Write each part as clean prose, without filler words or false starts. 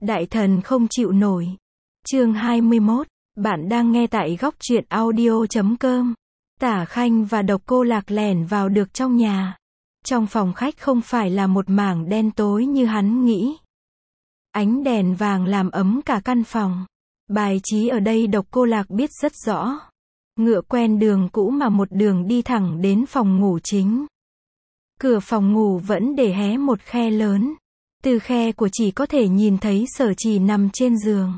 Đại thần không chịu nổi. Chương 21, bạn đang nghe tại góc truyện audio.com. Tả Khanh và Độc Cô Lạc lẻn vào được trong nhà. Trong phòng khách không phải là một mảng đen tối như hắn nghĩ. Ánh đèn vàng làm ấm cả căn phòng. Bài trí ở đây Độc Cô Lạc biết rất rõ. Ngựa quen đường cũ mà một đường đi thẳng đến phòng ngủ chính. Cửa phòng ngủ vẫn để hé một khe lớn. Từ khe của chỉ có thể nhìn thấy Sở Trì nằm trên giường.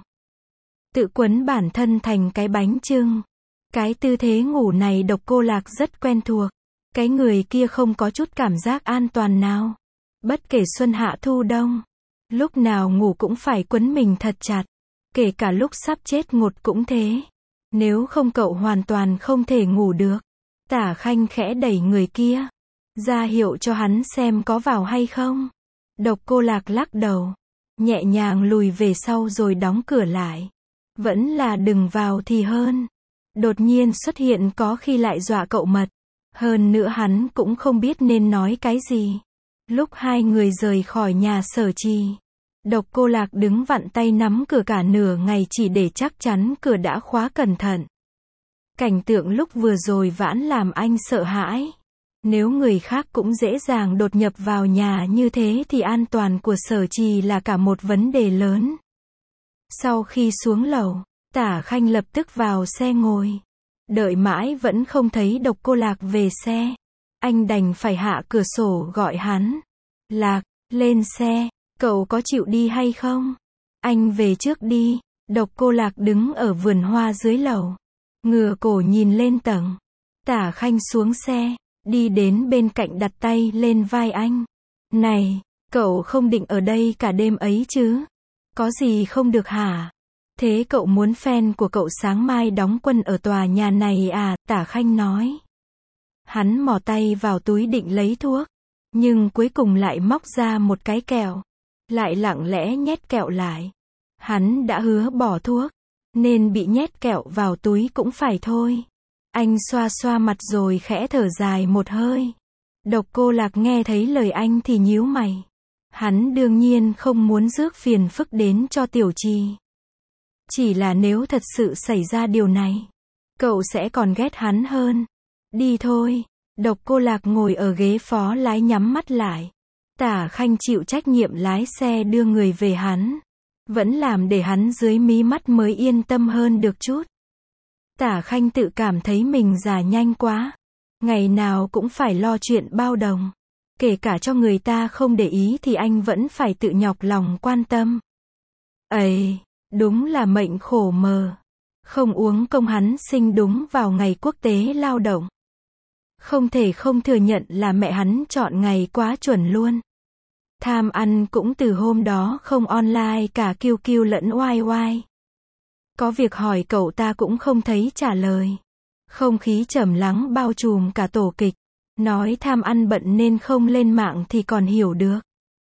Tự quấn bản thân thành cái bánh chưng. Cái tư thế ngủ này Độc Cô Lạc rất quen thuộc. Cái người kia không có chút cảm giác an toàn nào. Bất kể xuân hạ thu đông. Lúc nào ngủ cũng phải quấn mình thật chặt. Kể cả lúc sắp chết ngột cũng thế. Nếu không cậu hoàn toàn không thể ngủ được. Tả Khanh khẽ đẩy người kia. Ra hiệu cho hắn xem có vào hay không. Độc Cô Lạc lắc đầu. Nhẹ nhàng lùi về sau rồi đóng cửa lại. Vẫn là đừng vào thì hơn. Đột nhiên xuất hiện có khi lại dọa cậu mật. Hơn nữa hắn cũng không biết nên nói cái gì. Lúc hai người rời khỏi nhà Sở Trì. Độc Cô Lạc đứng vặn tay nắm cửa cả nửa ngày chỉ để chắc chắn cửa đã khóa cẩn thận. Cảnh tượng lúc vừa rồi vãn làm anh sợ hãi. Nếu người khác cũng dễ dàng đột nhập vào nhà như thế thì an toàn của Sở Trì là cả một vấn đề lớn. Sau khi xuống lầu, Tả Khanh lập tức vào xe ngồi. Đợi mãi vẫn không thấy Độc Cô Lạc về xe. Anh đành phải hạ cửa sổ gọi hắn. Lạc, lên xe, cậu có chịu đi hay không? Anh về trước đi. Độc Cô Lạc đứng ở vườn hoa dưới lầu. Ngửa cổ nhìn lên tầng. Tả Khanh xuống xe. Đi đến bên cạnh đặt tay lên vai anh. Này, cậu không định ở đây cả đêm ấy chứ? Có gì không được hả? Thế cậu muốn fan của cậu sáng mai đóng quân ở tòa nhà này à? Tả Khanh nói. Hắn mò tay vào túi định lấy thuốc. Nhưng cuối cùng lại móc ra một cái kẹo. Lại lặng lẽ nhét kẹo lại. Hắn đã hứa bỏ thuốc. Nên bị nhét kẹo vào túi cũng phải thôi. Anh xoa xoa mặt rồi khẽ thở dài một hơi. Độc Cô Lạc nghe thấy lời anh thì nhíu mày. Hắn đương nhiên không muốn rước phiền phức đến cho Tiểu Trì. Chỉ là nếu thật sự xảy ra điều này, cậu sẽ còn ghét hắn hơn. Đi thôi. Độc Cô Lạc ngồi ở ghế phó lái nhắm mắt lại. Tả Khanh chịu trách nhiệm lái xe đưa người về hắn. Vẫn làm để hắn dưới mí mắt mới yên tâm hơn được chút. Tả Khanh tự cảm thấy mình già nhanh quá. Ngày nào cũng phải lo chuyện bao đồng. Kể cả cho người ta không để ý thì anh vẫn phải tự nhọc lòng quan tâm. Ấy, đúng là mệnh khổ mờ. Không uống công hắn sinh đúng vào ngày quốc tế lao động. Không thể không thừa nhận là mẹ hắn chọn ngày quá chuẩn luôn. Tham ăn cũng từ hôm đó không online cả QQ lẫn YY. Có việc hỏi cậu ta cũng không thấy trả lời. Không khí trầm lắng bao trùm cả tổ kịch. Nói tham ăn bận nên không lên mạng thì còn hiểu được.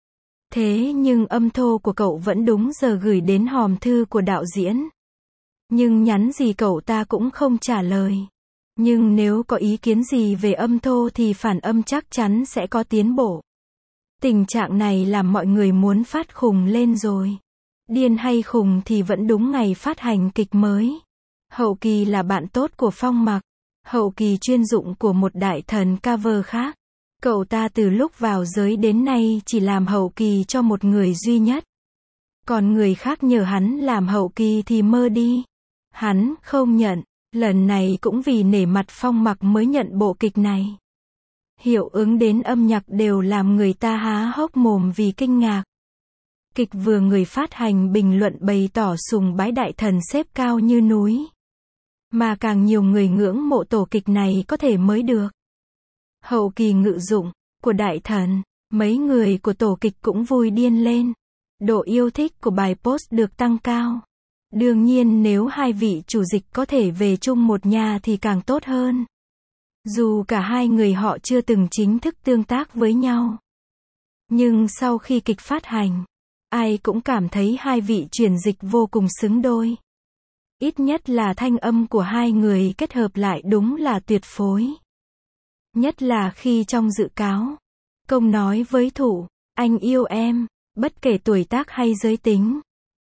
Thế nhưng âm thô của cậu vẫn đúng giờ gửi đến hòm thư của đạo diễn. Nhưng nhắn gì cậu ta cũng không trả lời. Nhưng nếu có ý kiến gì về âm thô thì phản âm chắc chắn sẽ có tiến bộ. Tình trạng này làm mọi người muốn phát khùng lên rồi. Điên hay khùng thì vẫn đúng ngày phát hành kịch mới. Hậu kỳ là bạn tốt của Phong Mặc. Hậu kỳ chuyên dụng của một đại thần cover khác. Cậu ta từ lúc vào giới đến nay chỉ làm hậu kỳ cho một người duy nhất. Còn người khác nhờ hắn làm hậu kỳ thì mơ đi. Hắn không nhận. Lần này cũng vì nể mặt Phong Mặc mới nhận bộ kịch này. Hiệu ứng đến âm nhạc đều làm người ta há hốc mồm vì kinh ngạc. Kịch vừa người phát hành bình luận bày tỏ sùng bái đại thần xếp cao như núi. Mà càng nhiều người ngưỡng mộ tổ kịch này có thể mới được. Hậu kỳ ngự dụng của đại thần, mấy người của tổ kịch cũng vui điên lên. Độ yêu thích của bài post được tăng cao. Đương nhiên nếu hai vị chủ dịch có thể về chung một nhà thì càng tốt hơn. Dù cả hai người họ chưa từng chính thức tương tác với nhau. Nhưng sau khi kịch phát hành, ai cũng cảm thấy hai vị chuyển dịch vô cùng xứng đôi. Ít nhất là thanh âm của hai người kết hợp lại đúng là tuyệt phối. Nhất là khi trong dự cáo, Công nói với Thủ, anh yêu em, bất kể tuổi tác hay giới tính.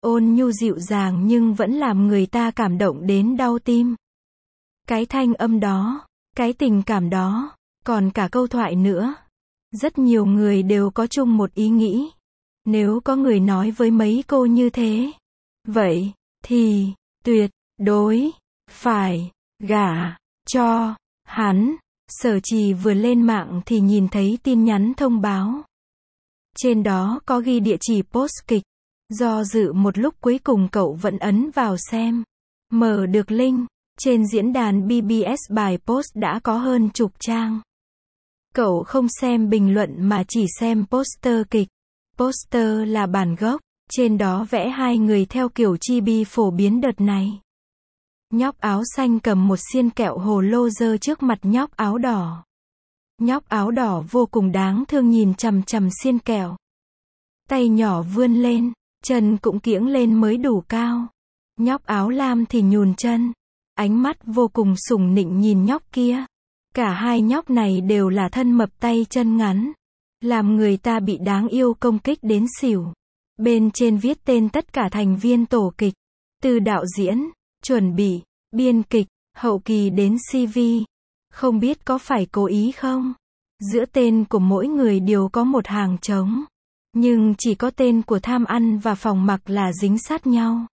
ôn nhu dịu dàng nhưng vẫn làm người ta cảm động đến đau tim. Cái thanh âm đó, cái tình cảm đó, còn cả câu thoại nữa. Rất nhiều người đều có chung một ý nghĩ. Nếu có người nói với mấy cô như thế, vậy thì tuyệt đối phải gả cho hắn. Sở Trì vừa lên mạng thì nhìn thấy tin nhắn thông báo. Trên đó có ghi địa chỉ post kịch. Do dự một lúc cuối cùng cậu vẫn ấn vào xem. Mở được link. Trên diễn đàn BBS bài post đã có hơn chục trang. Cậu không xem bình luận mà chỉ xem poster kịch. Poster là bản gốc. Trên đó vẽ hai người theo kiểu chibi phổ biến đợt này. Nhóc áo xanh cầm một xiên kẹo hồ lô giơ trước mặt nhóc áo đỏ. Nhóc áo đỏ vô cùng đáng thương nhìn chằm chằm xiên kẹo. Tay nhỏ vươn lên, chân cũng kiễng lên mới đủ cao. Nhóc áo lam thì nhùn chân. Ánh mắt vô cùng sủng nịnh nhìn nhóc kia. Cả hai nhóc này đều là thân mập tay chân ngắn. Làm người ta bị đáng yêu công kích đến xỉu. Bên trên viết tên tất cả thành viên tổ kịch. Từ đạo diễn, chuẩn bị, biên kịch, hậu kỳ đến CV. Không biết có phải cố ý không? Giữa tên của mỗi người đều có một hàng trống. Nhưng chỉ có tên của Tham Ăn và Phòng Mặc là dính sát nhau.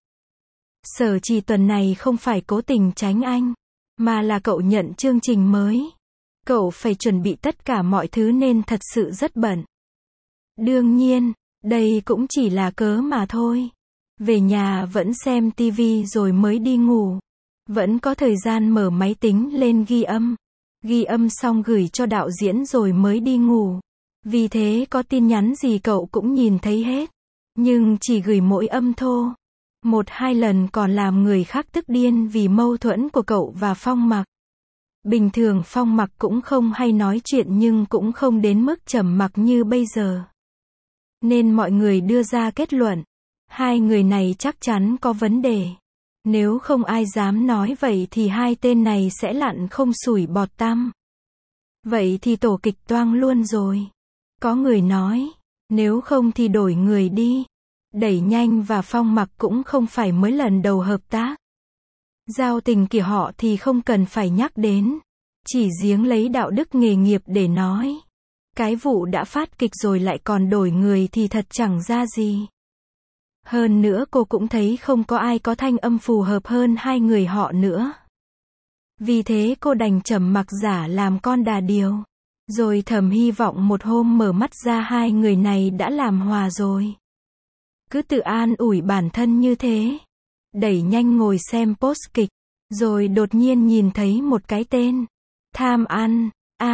Sở Trì tuần này không phải cố tình tránh anh, mà là cậu nhận chương trình mới. Cậu phải chuẩn bị tất cả mọi thứ nên thật sự rất bận. Đương nhiên, đây cũng chỉ là cớ mà thôi. Về nhà vẫn xem tivi rồi mới đi ngủ. Vẫn có thời gian mở máy tính lên ghi âm. Ghi âm xong gửi cho đạo diễn rồi mới đi ngủ. Vì thế có tin nhắn gì cậu cũng nhìn thấy hết. Nhưng chỉ gửi mỗi âm thô. 1-2 lần còn làm người khác tức điên vì mâu thuẫn của cậu và Phong Mặc. Bình thường Phong Mặc cũng không hay nói chuyện nhưng cũng không đến mức trầm mặc như bây giờ. Nên mọi người đưa ra kết luận. Hai người này chắc chắn có vấn đề. Nếu không ai dám nói vậy thì hai tên này sẽ lặn không sủi bọt tăm. Vậy thì tổ kịch toang luôn rồi. Có người nói, nếu không thì đổi người đi. Đẩy Nhanh và Phong Mặc cũng không phải mới lần đầu hợp tác. Giao tình của họ thì không cần phải nhắc đến. Chỉ riêng lấy đạo đức nghề nghiệp để nói. Cái vụ đã phát kịch rồi lại còn đổi người thì thật chẳng ra gì. Hơn nữa cô cũng thấy không có ai có thanh âm phù hợp hơn hai người họ nữa. Vì thế cô đành trầm mặc giả làm con đà điểu. Rồi thầm hy vọng một hôm mở mắt ra hai người này đã làm hòa rồi. Cứ tự an ủi bản thân như thế. Đẩy Nhanh ngồi xem post kịch. Rồi đột nhiên nhìn thấy một cái tên. Tham Ăn.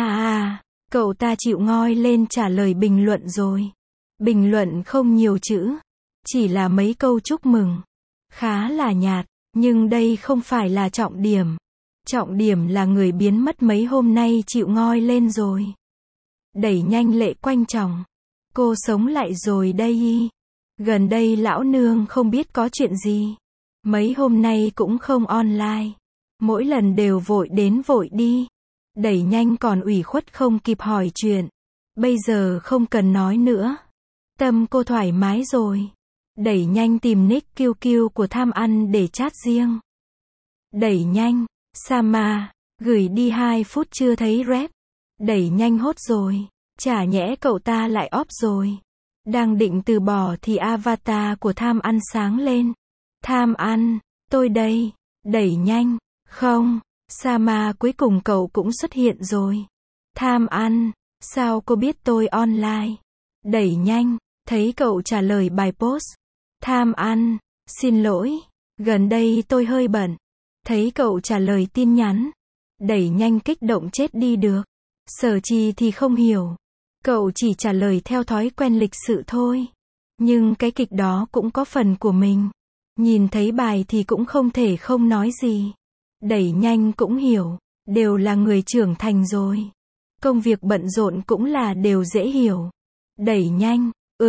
Cậu ta chịu ngoi lên trả lời bình luận rồi. Bình luận không nhiều chữ. Chỉ là mấy câu chúc mừng. Khá là nhạt. Nhưng đây không phải là trọng điểm. Trọng điểm là người biến mất mấy hôm nay chịu ngoi lên rồi. Đẩy Nhanh lệ quanh chồng. Cô sống lại rồi đây. Gần đây lão nương không biết có chuyện gì. Mấy hôm nay cũng không online. Mỗi lần đều vội đến vội đi. Đẩy Nhanh còn ủy khuất không kịp hỏi chuyện. Bây giờ không cần nói nữa. Tâm cô thoải mái rồi. Đẩy Nhanh tìm nick QQ của Tham Ăn để chat riêng. Đẩy Nhanh, Sama, gửi đi 2 phút chưa thấy rep. Đẩy Nhanh hốt rồi. Chả nhẽ cậu ta lại off rồi. Đang định từ bỏ thì avatar của Tham Ăn sáng lên. Tham Ăn, tôi đây. Đẩy Nhanh, không. Sama cuối cùng cậu cũng xuất hiện rồi. Tham Ăn, sao cô biết tôi online? Đẩy Nhanh, thấy cậu trả lời bài post. Tham Ăn, xin lỗi, gần đây tôi hơi bận. Thấy cậu trả lời tin nhắn. Đẩy Nhanh kích động chết đi được. Sở Trì thì không hiểu. Cậu chỉ trả lời theo thói quen lịch sự thôi. Nhưng cái kịch đó cũng có phần của mình. Nhìn thấy bài thì cũng không thể không nói gì. Đẩy Nhanh cũng hiểu. Đều là người trưởng thành rồi. Công việc bận rộn cũng là đều dễ hiểu. Đẩy Nhanh,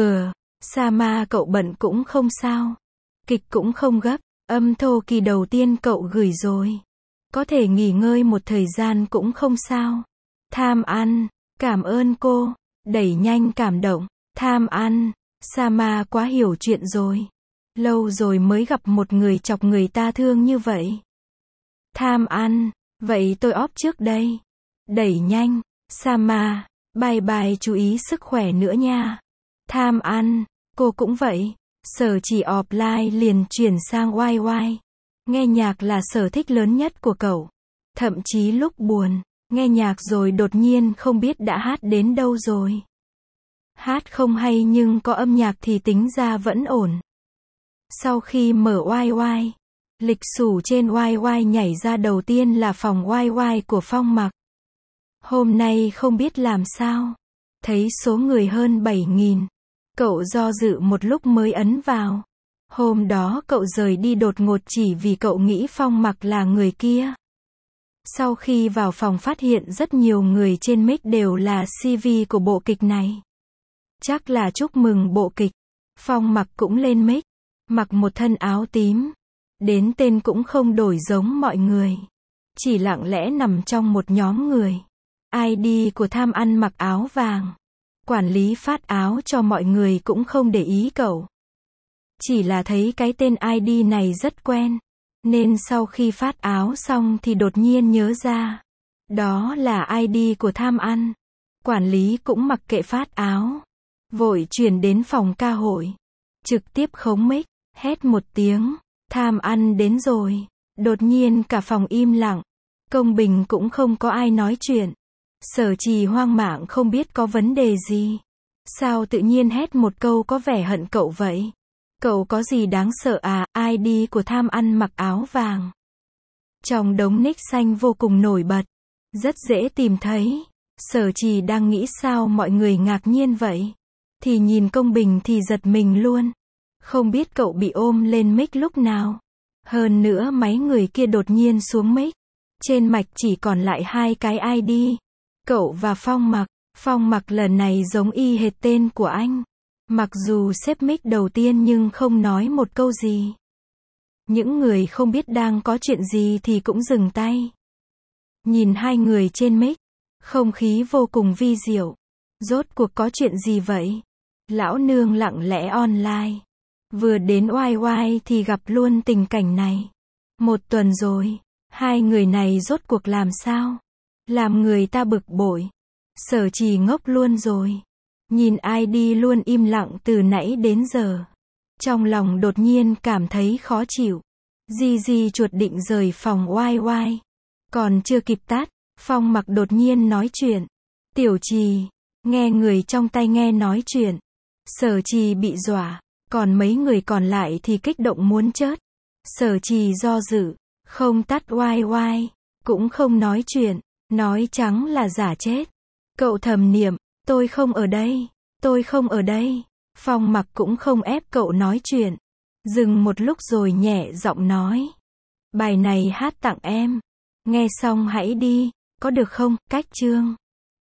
Sama cậu bận cũng không sao. Kịch cũng không gấp. Âm thô kỳ đầu tiên cậu gửi rồi. Có thể nghỉ ngơi một thời gian cũng không sao. Tham Ăn, cảm ơn cô. Đẩy Nhanh cảm động. Tham Ăn, Sama quá hiểu chuyện rồi. Lâu rồi mới gặp một người chọc người ta thương như vậy. Tham ăn, vậy tôi off trước đây. Đẩy nhanh, Sama, bye bye, chú ý sức khỏe nữa nha. Tham ăn, cô cũng vậy. Sở chỉ offline liền chuyển sang YY. Nghe nhạc là sở thích lớn nhất của cậu. Thậm chí lúc buồn, nghe nhạc rồi đột nhiên không biết đã hát đến đâu rồi. Hát không hay nhưng có âm nhạc thì tính ra vẫn ổn. Sau khi mở YY, lịch sử trên YY nhảy ra đầu tiên là phòng YY của Phong Mặc. Hôm nay không biết làm sao, thấy số người hơn 7.000. Cậu do dự một lúc mới ấn vào. Hôm đó cậu rời đi đột ngột chỉ vì cậu nghĩ Phong Mặc là người kia. Sau khi vào phòng phát hiện rất nhiều người trên mic đều là CV của bộ kịch này. Chắc là chúc mừng bộ kịch. Phong Mặc cũng lên mic, mặc một thân áo tím. Đến tên cũng không đổi giống mọi người. Chỉ lặng lẽ nằm trong một nhóm người. ID của Tham ăn mặc áo vàng. Quản lý phát áo cho mọi người cũng không để ý cậu. Chỉ là thấy cái tên ID này rất quen. Nên sau khi phát áo xong thì đột nhiên nhớ ra. Đó là ID của Tham ăn. Quản lý cũng mặc kệ phát áo. Vội chuyển đến phòng ca hội. Trực tiếp khống mic, hét một tiếng. Tham ăn đến rồi. Đột nhiên cả phòng im lặng. Công bình cũng không có ai nói chuyện. Sở Trì hoang mạng không biết có vấn đề gì. Sao tự nhiên hét một câu có vẻ hận cậu vậy? Cậu có gì đáng sợ à? ID của Tham ăn mặc áo vàng. Trong đống nick xanh vô cùng nổi bật. Rất dễ tìm thấy. Sở Trì đang nghĩ sao mọi người ngạc nhiên vậy? Thì nhìn công bình thì giật mình luôn. Không biết cậu bị ôm lên mic lúc nào. Hơn nữa máy người kia đột nhiên xuống mic. Trên mạch chỉ còn lại hai cái ID. Cậu và Phong Mặc. Phong Mặc lần này giống y hệt tên của anh. Mặc dù xếp mic đầu tiên nhưng không nói một câu gì. Những người không biết đang có chuyện gì thì cũng dừng tay. Nhìn hai người trên mic. Không khí vô cùng vi diệu. Rốt cuộc có chuyện gì vậy? Lão nương lặng lẽ online. Vừa đến YY thì gặp luôn tình cảnh này. Một tuần rồi. Hai người này rốt cuộc làm sao? Làm người ta bực bội. Sở Trì ngốc luôn rồi. Nhìn ID luôn im lặng từ nãy đến giờ. Trong lòng đột nhiên cảm thấy khó chịu. Di chuột định rời phòng YY. Còn chưa kịp tắt, Phong Mặc đột nhiên nói chuyện. Tiểu Trì, nghe người trong tay nghe nói chuyện. Sở Trì bị dọa. Còn mấy người còn lại thì kích động muốn chết. Sở Trì do dự. Không tắt YY. Cũng không nói chuyện. Nói trắng là giả chết. Cậu thầm niệm. Tôi không ở đây. Tôi không ở đây. Phong Mặc cũng không ép cậu nói chuyện. Dừng một lúc rồi nhẹ giọng nói. Bài này hát tặng em. Nghe xong hãy đi. Có được không? Cách chương.